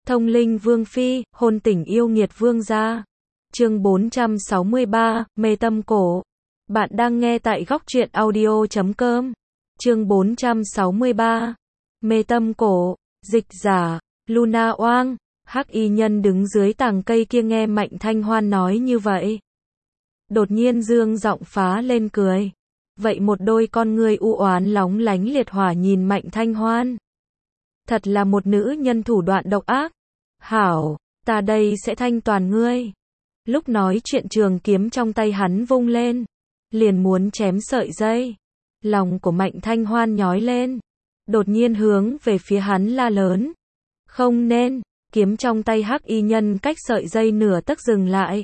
Thông linh vương phi, hôn tình yêu nghiệt vương gia. Chương 463, mê tâm cổ. Bạn đang nghe tại góc truyện audio.com. Chương 463, mê tâm cổ. Dịch giả, Luna Oang. Hắc y nhân đứng dưới tàng cây kia nghe Mạnh Thanh Hoan nói như vậy. Đột nhiên dương giọng phá lên cười. Vậy một đôi con ngươi u oán lóng lánh liệt hỏa nhìn Mạnh Thanh Hoan. Thật là một nữ nhân thủ đoạn độc ác. Hảo, ta đây sẽ thanh toàn ngươi. Lúc nói chuyện trường kiếm trong tay hắn vung lên. Liền muốn chém sợi dây. Lòng của Mạnh Thanh Hoan nhói lên. Đột nhiên hướng về phía hắn la lớn. Không nên, kiếm trong tay hắc y nhân cách sợi dây nửa tấc dừng lại.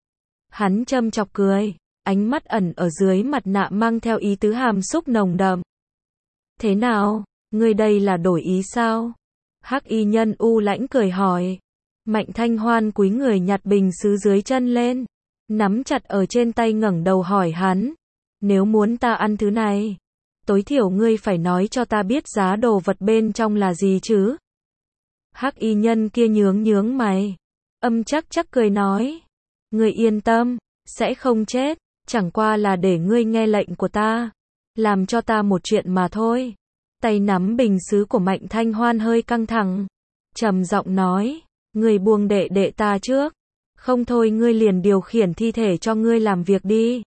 Hắn châm chọc cười. Ánh mắt ẩn ở dưới mặt nạ mang theo ý tứ hàm xúc nồng đậm. Thế nào, ngươi đây là đổi ý sao? Hắc y nhân u lãnh cười hỏi. Mạnh Thanh Hoan cúi người nhặt bình sứ dưới chân lên. Nắm chặt ở trên tay ngẩng đầu hỏi hắn. Nếu muốn ta ăn thứ này, tối thiểu ngươi phải nói cho ta biết giá đồ vật bên trong là gì chứ? Hắc y nhân kia nhướng mày. Chắc cười nói. Ngươi yên tâm, sẽ không chết. Chẳng qua là để ngươi nghe lệnh của ta. Làm cho ta một chuyện mà thôi. Tay nắm bình sứ của Mạnh Thanh Hoan hơi căng thẳng. Trầm giọng nói. Ngươi buông đệ đệ ta trước. Không thôi ngươi liền điều khiển thi thể cho ngươi làm việc đi.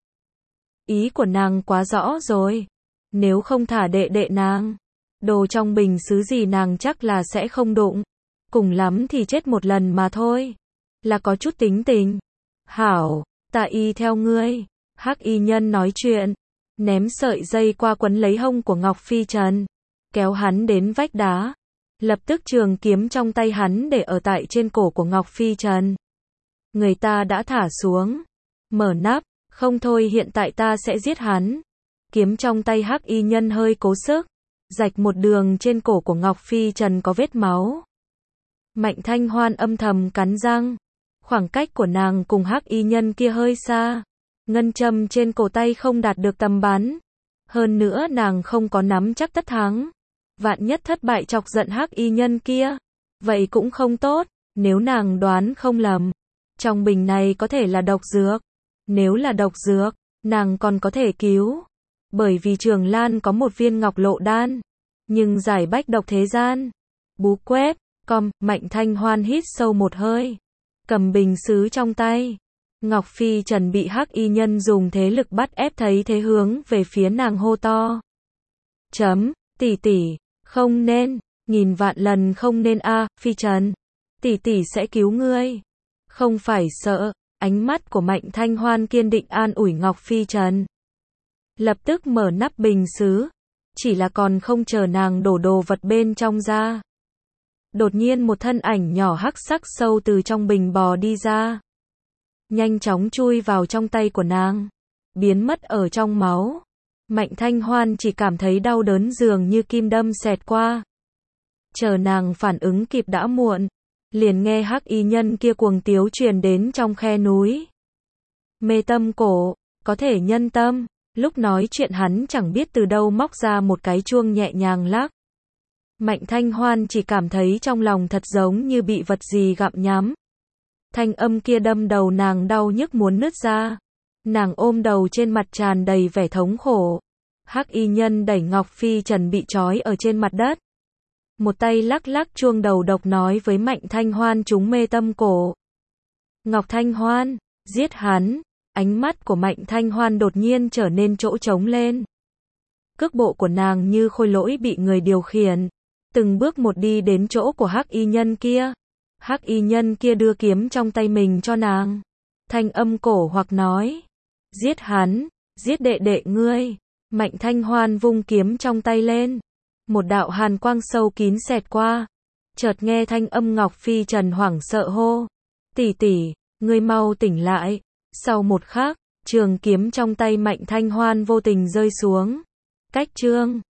Ý của nàng quá rõ rồi. Nếu không thả đệ đệ nàng, đồ trong bình sứ gì nàng chắc là sẽ không đụng. Cùng lắm thì chết một lần mà thôi. Là có chút tính tình. Hảo, ta y theo ngươi. Hắc y nhân nói chuyện. Ném sợi dây qua quấn lấy hông của Ngọc Phi Trần. Kéo hắn đến vách đá. Lập tức trường kiếm trong tay hắn để ở tại trên cổ của Ngọc Phi Trần. Người ta đã thả xuống. Mở nắp. Không thôi hiện tại ta sẽ giết hắn. Kiếm trong tay hắc y nhân hơi cố sức. Rạch một đường trên cổ của Ngọc Phi Trần có vết máu. Mạnh Thanh Hoan âm thầm cắn răng. Khoảng cách của nàng cùng hắc y nhân kia hơi xa. Ngân châm trên cổ tay không đạt được tầm bắn. Hơn nữa nàng không có nắm chắc tất thắng. Vạn nhất thất bại chọc giận hắc y nhân kia. Vậy cũng không tốt. Nếu nàng đoán không lầm, trong bình này có thể là độc dược. Nếu là độc dược, nàng còn có thể cứu. Bởi vì Trường Lan có một viên ngọc lộ đan. Nhưng giải bách độc thế gian. Bú quét, Mạnh Thanh Hoan hít sâu một hơi. Cầm bình sứ trong tay. Ngọc Phi Trần bị hắc y nhân dùng thế lực bắt ép thấy thế hướng về phía nàng hô to. Tỷ tỷ, không nên, nghìn vạn lần không nên Phi Trần. Tỷ tỷ sẽ cứu ngươi. Không phải sợ, ánh mắt của Mạnh Thanh Hoan kiên định an ủi Ngọc Phi Trần. Lập tức mở nắp bình sứ. Chỉ là còn không chờ nàng đổ đồ vật bên trong ra. Đột nhiên một thân ảnh nhỏ hắc sắc sâu từ trong bình bò đi ra. Nhanh chóng chui vào trong tay của nàng. Biến mất ở trong máu. Mạnh Thanh Hoan chỉ cảm thấy đau đớn dường như kim đâm xẹt qua. Chờ nàng phản ứng kịp đã muộn. Liền nghe hắc y nhân kia cuồng tiếu truyền đến trong khe núi. Mê tâm cổ, có thể nhân tâm. Lúc nói chuyện hắn chẳng biết từ đâu móc ra một cái chuông nhẹ nhàng lắc. Mạnh Thanh Hoan chỉ cảm thấy trong lòng thật giống như bị vật gì gặm nhắm. Thanh âm kia đâm đầu nàng đau nhức muốn nứt ra. Nàng ôm đầu trên mặt tràn đầy vẻ thống khổ. Hắc y nhân đẩy Ngọc Phi Trần bị trói ở trên mặt đất. Một tay lắc lắc chuông đầu độc nói với Mạnh Thanh Hoan chúng mê tâm cổ. Ngọc Thanh Hoan, giết hắn. Ánh mắt của Mạnh Thanh Hoan đột nhiên trở nên chỗ trống lên. Cước bộ của nàng như khôi lỗi bị người điều khiển. Từng bước một đi đến chỗ của hắc y nhân kia. Hắc y nhân kia đưa kiếm trong tay mình cho nàng. Thanh âm cổ hoặc nói. Giết hắn, giết đệ đệ ngươi. Mạnh Thanh Hoan vung kiếm trong tay lên. Một đạo hàn quang sâu kín xẹt qua. Chợt nghe thanh âm Ngọc Phi Trần hoảng sợ hô. Tỷ tỷ, ngươi mau tỉnh lại. Sau một khắc, trường kiếm trong tay Mạnh Thanh Hoan vô tình rơi xuống. Cách chương